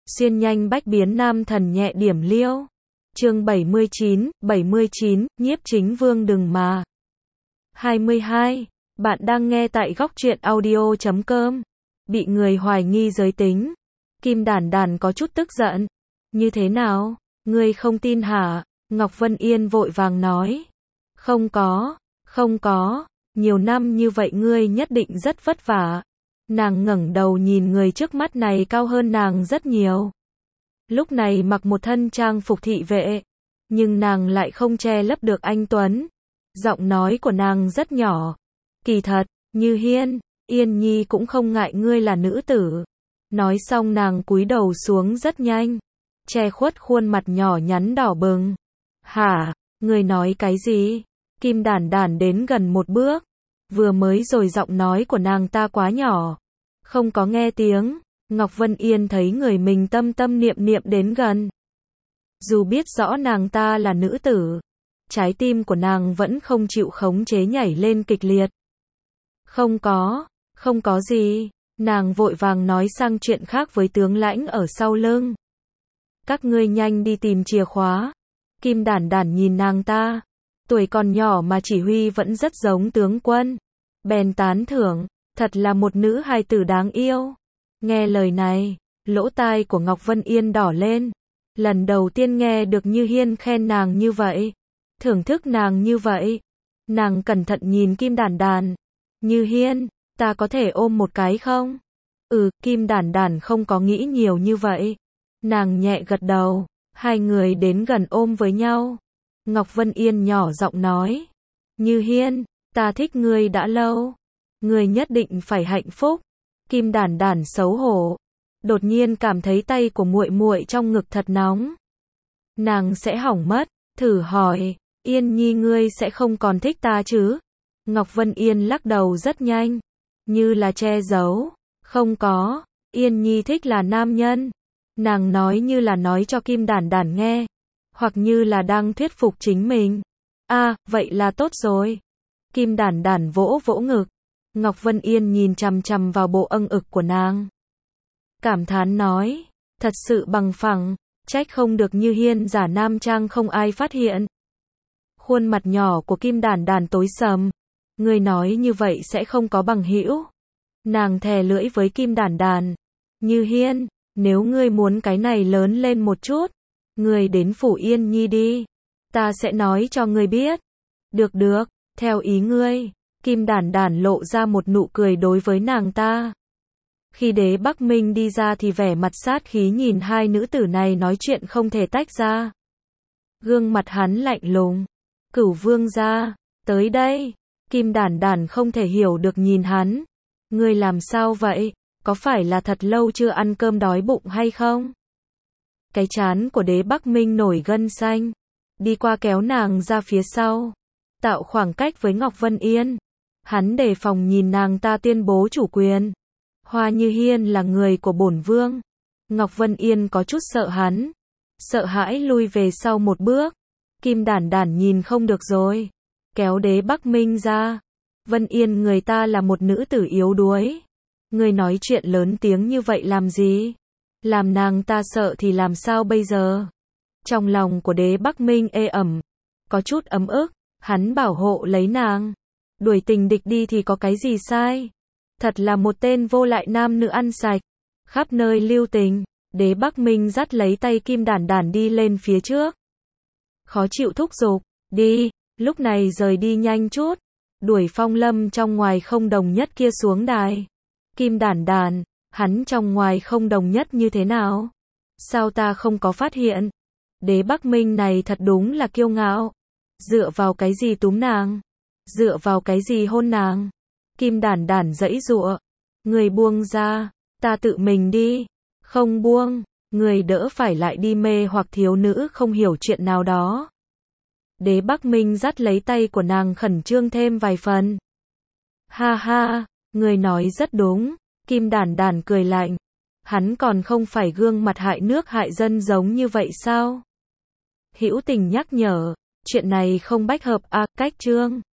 Xuyên nhanh bách biến nam thần nhẹ điểm liêu. Chương 79, nhiếp chính vương đừng mà. 22. Bạn đang nghe tại góc truyện audio.com. Bị người hoài nghi giới tính. Kim Đản Đản có chút tức giận. Như thế nào? Ngươi không tin hả? Ngọc Vân Yên vội vàng nói. Không có. Nhiều năm như vậy ngươi nhất định rất vất vả. Nàng ngẩng đầu nhìn người trước mắt này cao hơn nàng rất nhiều. Lúc này mặc một thân trang phục thị vệ, nhưng nàng lại không che lấp được anh tuấn. Giọng nói của nàng rất nhỏ. Kỳ thật, Như Hiên, Yên Nhi cũng không ngại ngươi là nữ tử. Nói xong nàng cúi đầu xuống rất nhanh, che khuất khuôn mặt nhỏ nhắn đỏ bừng. Hả, ngươi nói cái gì? Kim Đản Đản đến gần một bước. Vừa mới rồi giọng nói của nàng ta quá nhỏ, không có nghe tiếng. Ngọc Vân Yên thấy người mình tâm tâm niệm niệm đến gần. Dù biết rõ nàng ta là nữ tử, trái tim của nàng vẫn không chịu khống chế nhảy lên kịch liệt. Không có gì. Nàng vội vàng nói sang chuyện khác với tướng lãnh ở sau lưng. Các ngươi nhanh đi tìm chìa khóa. Kim Đản Đản nhìn nàng ta, tuổi còn nhỏ mà chỉ huy vẫn rất giống tướng quân. Bèn tán thưởng, thật là một nữ hài tử đáng yêu. Nghe lời này, lỗ tai của Ngọc Vân Yên đỏ lên. Lần đầu tiên nghe được Như Hiên khen nàng như vậy, thưởng thức nàng như vậy. Nàng cẩn thận nhìn Kim Đản Đản. Như Hiên, ta có thể ôm một cái không? Kim Đản Đản không có nghĩ nhiều như vậy. Nàng nhẹ gật đầu, hai người đến gần ôm với nhau. Ngọc Vân Yên nhỏ giọng nói. Như Hiên, ta thích ngươi đã lâu. Ngươi nhất định phải hạnh phúc. Kim Đản Đản xấu hổ, đột nhiên cảm thấy tay của muội muội trong ngực thật nóng. Nàng sẽ hỏng mất, thử hỏi, Yên Nhi ngươi sẽ không còn thích ta chứ? Ngọc Vân Yên lắc đầu rất nhanh, như là che giấu. Không có, Yên Nhi thích là nam nhân. Nàng nói như là nói cho Kim Đản Đản nghe, hoặc như là đang thuyết phục chính mình. Vậy là tốt rồi. Kim Đản Đản vỗ vỗ ngực. Ngọc Vân Yên nhìn chằm chằm vào bộ âng ực của nàng. Cảm thán nói, thật sự bằng phẳng, trách không được Như Hiên giả nam trang không ai phát hiện. Khuôn mặt nhỏ của Kim Đản Đản tối sầm. Ngươi nói như vậy sẽ không có bằng hữu. Nàng thè lưỡi với Kim Đản Đản. Như Hiên, nếu ngươi muốn cái này lớn lên một chút, ngươi đến phủ Yên Nhi đi. Ta sẽ nói cho ngươi biết. Được, theo ý ngươi. Kim Đản Đản lộ ra một nụ cười đối với nàng ta. Khi Đế Bắc Minh đi ra thì vẻ mặt sát khí nhìn hai nữ tử này nói chuyện không thể tách ra. Gương mặt hắn lạnh lùng. Cửu vương gia, tới đây. Kim Đản Đản không thể hiểu được nhìn hắn. Ngươi làm sao vậy? Có phải là thật lâu chưa ăn cơm đói bụng hay không? Cái trán của Đế Bắc Minh nổi gân xanh. Đi qua kéo nàng ra phía sau, tạo khoảng cách với Ngọc Vân Yên. Hắn đề phòng nhìn nàng ta tuyên bố chủ quyền. Hoa Như Hiên là người của bổn vương. Ngọc Vân Yên có chút sợ hắn, sợ hãi lui về sau một bước. Kim Đản Đản nhìn không được rồi, kéo Đế Bắc Minh ra. Vân Yên, người ta là một nữ tử yếu đuối. Ngươi nói chuyện lớn tiếng như vậy làm gì? Làm nàng ta sợ thì làm sao bây giờ? Trong lòng của Đế Bắc Minh ê ẩm, có chút ấm ức. Hắn bảo hộ lấy nàng. Đuổi tình địch đi thì có cái gì sai? Thật là một tên vô lại nam nữ ăn sạch, khắp nơi lưu tình. Đế Bắc Minh dắt lấy tay Kim Đản Đản đi lên phía trước. Khó chịu thúc giục, đi, lúc này rời đi nhanh chút. Đuổi Phong Lâm trong ngoài không đồng nhất kia xuống đài. Kim Đản Đản, hắn trong ngoài không đồng nhất như thế nào? Sao ta không có phát hiện? Đế Bắc Minh này thật đúng là kiêu ngạo. Dựa vào cái gì túm nàng? Dựa vào cái gì hôn nàng? Kim Đản Đản giãy giụa. Người buông ra, ta tự mình đi. Không buông, người đỡ phải lại đi mê hoặc thiếu nữ không hiểu chuyện nào đó. Đế Bắc Minh dắt lấy tay của nàng khẩn trương thêm vài phần. Ha ha, người nói rất đúng. Kim Đản Đản cười lạnh. Hắn còn không phải gương mặt hại nước hại dân giống như vậy sao? Hữu Tình nhắc nhở. Chuyện này không bách hợp cách chương.